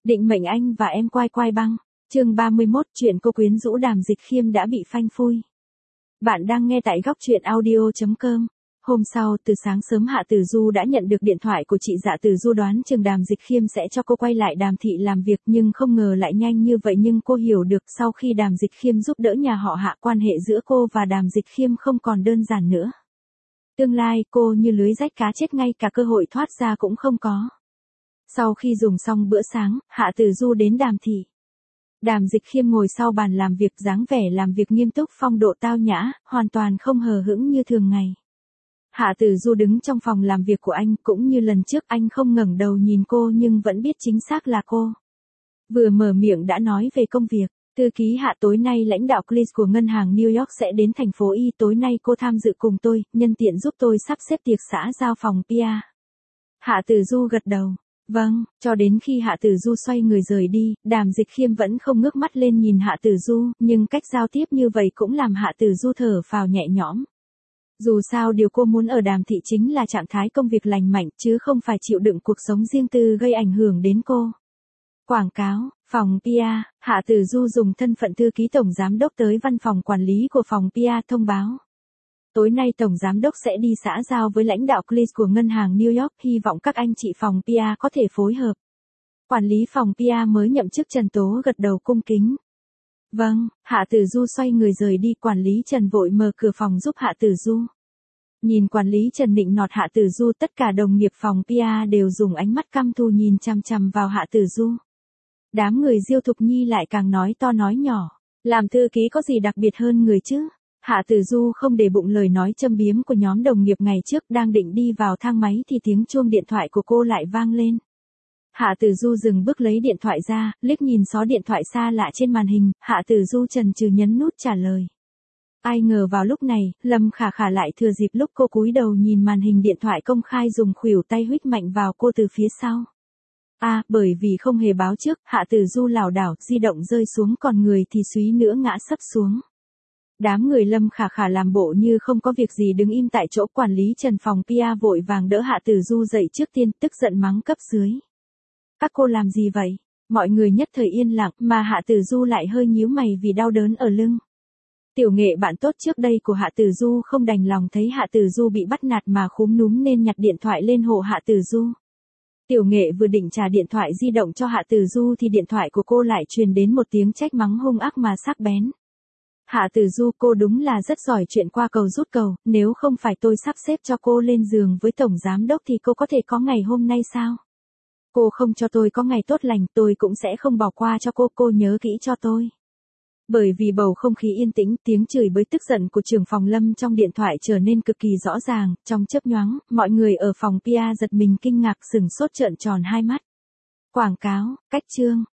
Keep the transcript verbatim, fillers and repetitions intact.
Định mệnh anh và em quai quai băng. Chương ba mươi mốt, chuyện cô quyến rũ Đàm Dịch Khiêm đã bị phanh phui. Bạn đang nghe tại góc truyện audio chấm com. Hôm sau, từ sáng sớm Hạ Tử Du đã nhận được điện thoại của chị Dạ Tử Du, đoán chừng Đàm Dịch Khiêm sẽ cho cô quay lại Đàm thị làm việc, nhưng không ngờ lại nhanh như vậy. Nhưng cô hiểu được sau khi Đàm Dịch Khiêm giúp đỡ nhà họ Hạ, quan hệ giữa cô và Đàm Dịch Khiêm không còn đơn giản nữa. Tương lai cô như lưới rách cá chết, ngay cả cơ hội thoát ra cũng không có. Sau khi dùng xong bữa sáng, Hạ Tử Du đến Đàm thị. Đàm Dịch Khiêm ngồi sau bàn làm việc, dáng vẻ làm việc nghiêm túc, phong độ tao nhã, hoàn toàn không hờ hững như thường ngày. Hạ Tử Du đứng trong phòng làm việc của anh, cũng như lần trước anh không ngẩng đầu nhìn cô nhưng vẫn biết chính xác là cô. Vừa mở miệng đã nói về công việc. Thư ký Hạ, tối nay lãnh đạo Cleese của ngân hàng New York sẽ đến thành phố Y, tối nay cô tham dự cùng tôi, nhân tiện giúp tôi sắp xếp tiệc xã giao phòng pê e. Hạ Tử Du gật đầu. Vâng, cho đến khi Hạ Tử Du xoay người rời đi, Đàm Dịch Khiêm vẫn không ngước mắt lên nhìn Hạ Tử Du, nhưng cách giao tiếp như vậy cũng làm Hạ Tử Du thở phào nhẹ nhõm. Dù sao điều cô muốn ở Đàm thị chính là trạng thái công việc lành mạnh, chứ không phải chịu đựng cuộc sống riêng tư gây ảnh hưởng đến cô. Quảng cáo, phòng pê e, Hạ Tử Du dùng thân phận thư ký tổng giám đốc tới văn phòng quản lý của phòng pê e thông báo. Tối nay tổng giám đốc sẽ đi xã giao với lãnh đạo Cleese của ngân hàng New York, hy vọng các anh chị phòng pê e có thể phối hợp. Quản lý phòng pê e mới nhậm chức Trần Tố gật đầu cung kính. Vâng, Hạ Tử Du xoay người rời đi, quản lý Trần vội mở cửa phòng giúp Hạ Tử Du. Nhìn quản lý Trần nịnh nọt Hạ Tử Du, tất cả đồng nghiệp phòng pê e đều dùng ánh mắt căm thù nhìn chằm chằm vào Hạ Tử Du. Đám người Diêu Thục Nhi lại càng nói to nói nhỏ, làm thư ký có gì đặc biệt hơn người chứ? Hạ Tử Du không để bụng lời nói châm biếm của nhóm đồng nghiệp ngày trước, đang định đi vào thang máy thì tiếng chuông điện thoại của cô lại vang lên. Hạ Tử Du dừng bước lấy điện thoại ra, liếc nhìn xó điện thoại xa lạ trên màn hình, Hạ Tử Du chần chừ nhấn nút trả lời. Ai ngờ vào lúc này, Lâm Khả Khả lại thừa dịp lúc cô cúi đầu nhìn màn hình điện thoại công khai dùng khuỷu tay huých mạnh vào cô từ phía sau. À, bởi vì không hề báo trước, Hạ Tử Du lảo đảo, di động rơi xuống, còn người thì suýt nữa ngã sấp xuống. Đám người Lâm Khả Khả làm bộ như không có việc gì đứng im tại chỗ, quản lý Trần phòng pê e vội vàng đỡ Hạ Tử Du dậy trước tiên, tức giận mắng cấp dưới. Các cô làm gì vậy? Mọi người nhất thời yên lặng, mà Hạ Tử Du lại hơi nhíu mày vì đau đớn ở lưng. Tiểu Nghệ, bạn tốt trước đây của Hạ Tử Du, không đành lòng thấy Hạ Tử Du bị bắt nạt mà khúm núm nên nhặt điện thoại lên hộ Hạ Tử Du. Tiểu Nghệ vừa định trả điện thoại di động cho Hạ Tử Du thì điện thoại của cô lại truyền đến một tiếng trách mắng hung ác mà sắc bén. Hạ Tử Du, cô đúng là rất giỏi chuyện qua cầu rút cầu, nếu không phải tôi sắp xếp cho cô lên giường với tổng giám đốc thì cô có thể có ngày hôm nay sao? Cô không cho tôi có ngày tốt lành, tôi cũng sẽ không bỏ qua cho cô, cô nhớ kỹ cho tôi. Bởi vì bầu không khí yên tĩnh, tiếng chửi bới tức giận của trưởng phòng Lâm trong điện thoại trở nên cực kỳ rõ ràng, trong chớp nhoáng, mọi người ở phòng pê e giật mình kinh ngạc, sửng sốt trợn tròn hai mắt. Quảng cáo, cách chương.